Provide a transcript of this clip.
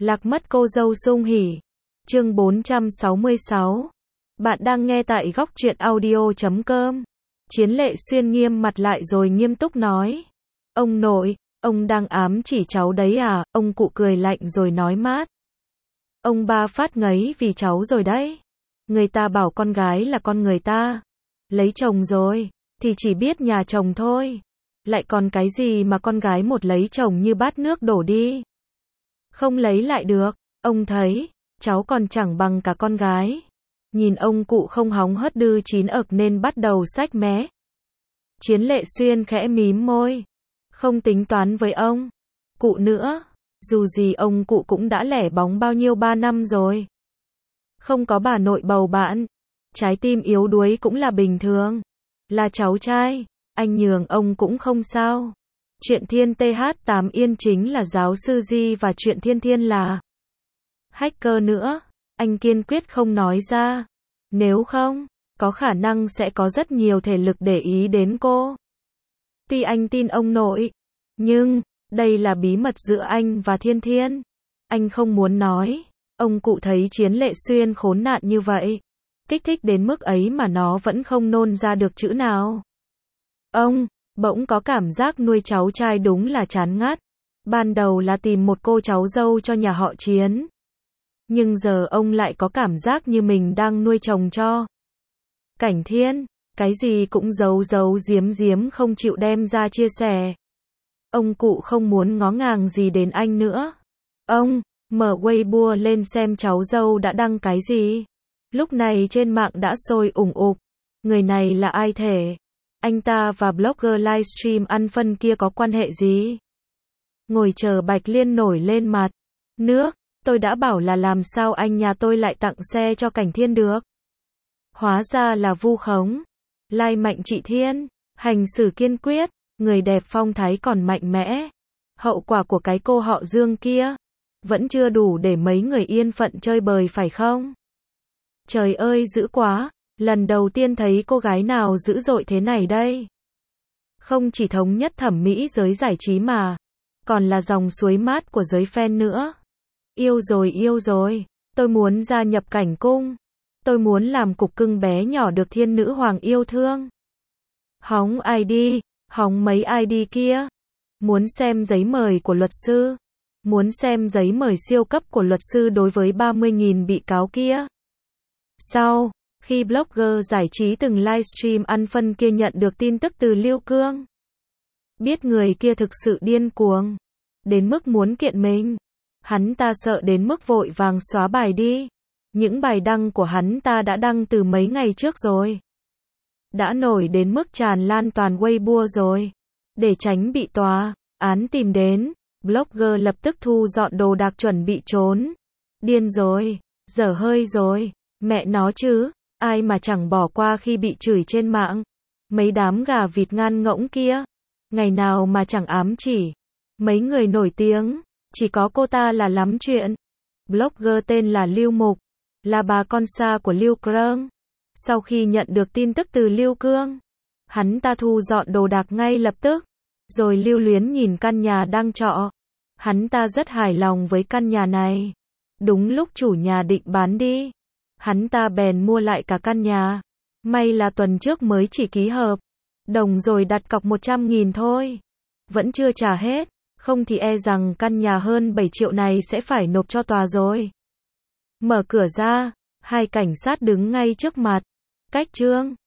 Lạc mất cô dâu sung hỉ. Chương 466. Bạn đang nghe tại góc truyện audio.com. Chiến Lệ Xuyên nghiêm mặt lại rồi nghiêm túc nói. Ông nội, ông đang ám chỉ cháu đấy à? Ông cụ cười lạnh rồi nói mát. Ông ba phát ngấy vì cháu rồi đấy. Người ta bảo con gái là con người ta. Lấy chồng rồi, thì chỉ biết nhà chồng thôi. Lại còn cái gì mà con gái một lấy chồng như bát nước đổ đi. Không lấy lại được, ông thấy, cháu còn chẳng bằng cả con gái. Nhìn ông cụ không hóng hớt đư chín ực nên bắt đầu xách mé. Chiến Lệ Xuyên khẽ mím môi. Không tính toán với ông cụ nữa. Dù gì ông cụ cũng đã lẻ bóng bao nhiêu 3 năm rồi. Không có bà nội bầu bạn. Trái tim yếu đuối cũng là bình thường. Là cháu trai, anh nhường ông cũng không sao. Chuyện Thiên TH8 Yên chính là giáo sư Di và chuyện Thiên Thiên là hacker nữa. Anh kiên quyết không nói ra. Nếu không, có khả năng sẽ có rất nhiều thể lực để ý đến cô. Tuy anh tin ông nội, nhưng đây là bí mật giữa anh và Thiên Thiên. Anh không muốn nói. Ông cụ thấy Chiến Lệ Xuyên khốn nạn như vậy, kích thích đến mức ấy mà nó vẫn không nôn ra được chữ nào. Ông bỗng có cảm giác nuôi cháu trai đúng là chán ngắt. Ban đầu là tìm một cô cháu dâu cho nhà họ Chiến. Nhưng giờ ông lại có cảm giác như mình đang nuôi chồng cho Cảnh Thiên. Cái gì cũng giấu giấu giếm giếm không chịu đem ra chia sẻ. Ông cụ không muốn ngó ngàng gì đến anh nữa. Ông mở Weibo lên xem cháu dâu đã đăng cái gì. Lúc này trên mạng đã sôi ủng ục. Người này là ai thể? Anh ta và blogger livestream ăn phân kia có quan hệ gì? Ngồi chờ Bạch Liên nổi lên mặt nước. Tôi đã bảo là làm sao anh nhà tôi lại tặng xe cho Cảnh Thiên được. Hóa ra là vu khống. Lai Mạnh Trị Thiên, hành xử kiên quyết, người đẹp phong thái còn mạnh mẽ. Hậu quả của cái cô họ Dương kia vẫn chưa đủ để mấy người yên phận chơi bời phải không? Trời ơi dữ quá, lần đầu tiên thấy cô gái nào dữ dội thế này đây. Không chỉ thống nhất thẩm mỹ giới giải trí mà còn là dòng suối mát của giới fan nữa. Yêu rồi, tôi muốn gia nhập Cảnh cung. Tôi muốn làm cục cưng bé nhỏ được thiên nữ hoàng yêu thương. Hóng ID, hóng mấy ID kia. Muốn xem giấy mời của luật sư. Muốn xem giấy mời siêu cấp của luật sư đối với 30.000 bị cáo kia. Sau khi blogger giải trí từng livestream ăn phân kia nhận được tin tức từ Lưu Cương, biết người kia thực sự điên cuồng đến mức muốn kiện mình, hắn ta sợ đến mức vội vàng xóa bài đi. Những bài đăng của hắn ta đã đăng từ mấy ngày trước rồi. Đã nổi đến mức tràn lan toàn Weibo rồi. Để tránh bị tòa án tìm đến, blogger lập tức thu dọn đồ đạc chuẩn bị trốn. Điên rồi, dở hơi rồi, mẹ nó chứ, ai mà chẳng bỏ qua khi bị chửi trên mạng. Mấy đám gà vịt ngan ngỗng kia, ngày nào mà chẳng ám chỉ. Mấy người nổi tiếng, chỉ có cô ta là lắm chuyện. Blogger tên là Lưu Mục, là bà con xa của Lưu Cương. Sau khi nhận được tin tức từ Lưu Cương, hắn ta thu dọn đồ đạc ngay lập tức, rồi lưu luyến nhìn căn nhà đang trọ. Hắn ta rất hài lòng với căn nhà này. Đúng lúc chủ nhà định bán đi, hắn ta bèn mua lại cả căn nhà. May là tuần trước mới chỉ ký hợp đồng rồi đặt cọc 100.000 thôi. Vẫn chưa trả hết, không thì e rằng căn nhà hơn 7 triệu này sẽ phải nộp cho tòa rồi. Mở cửa ra, hai cảnh sát đứng ngay trước mặt. Cách trương,